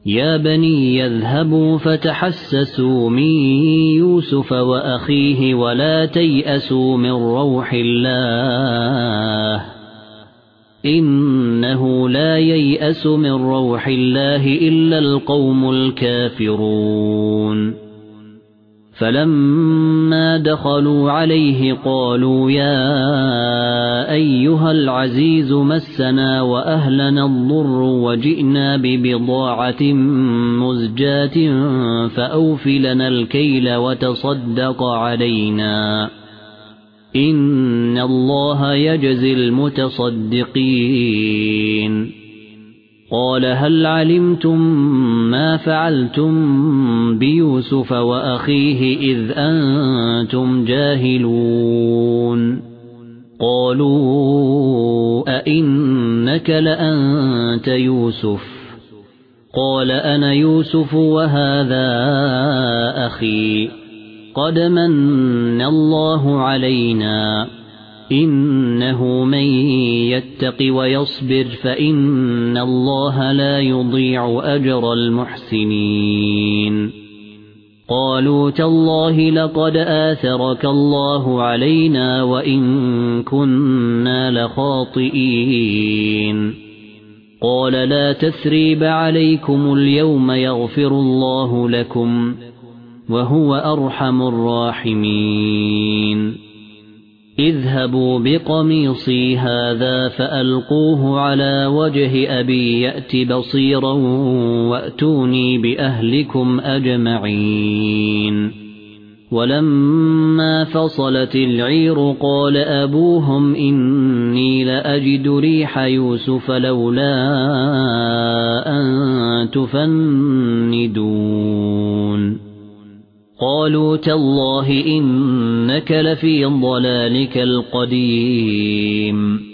يا بني يذهبوا فتحسسوا من يوسف وأخيه ولا تيأسوا من روح الله إنه لا ييأس من روح الله إلا القوم الكافرون فلما دخلوا عليه قالوا يا أيها العزيز مسنا وأهلنا الضر وجئنا ببضاعة مزجاة فأوف لنا الكيل وتصدق علينا إن الله يجزي المتصدقين قال هل علمتم ما فعلتم بيوسف وأخيه إذ أنتم جاهلون قالوا أئنك لأنت يوسف قال أنا يوسف وهذا أخي قد من الله علينا إنه من يتق ويصبر فإن الله لا يضيع أجر المحسنين قالوا تالله لقد آثرك الله علينا وإن كنا لخاطئين قال لا تثريب عليكم اليوم يغفر الله لكم وهو أرحم الراحمين اذهبوا بقميصي هذا فألقوه على وجه أبي يأت بصيرا وأتوني بأهلكم أجمعين ولما فصلت العير قال أبوهم إني لأجد ريح يوسف لولا أن تفندون قالوا تالله إنك لفي ضلالك القديم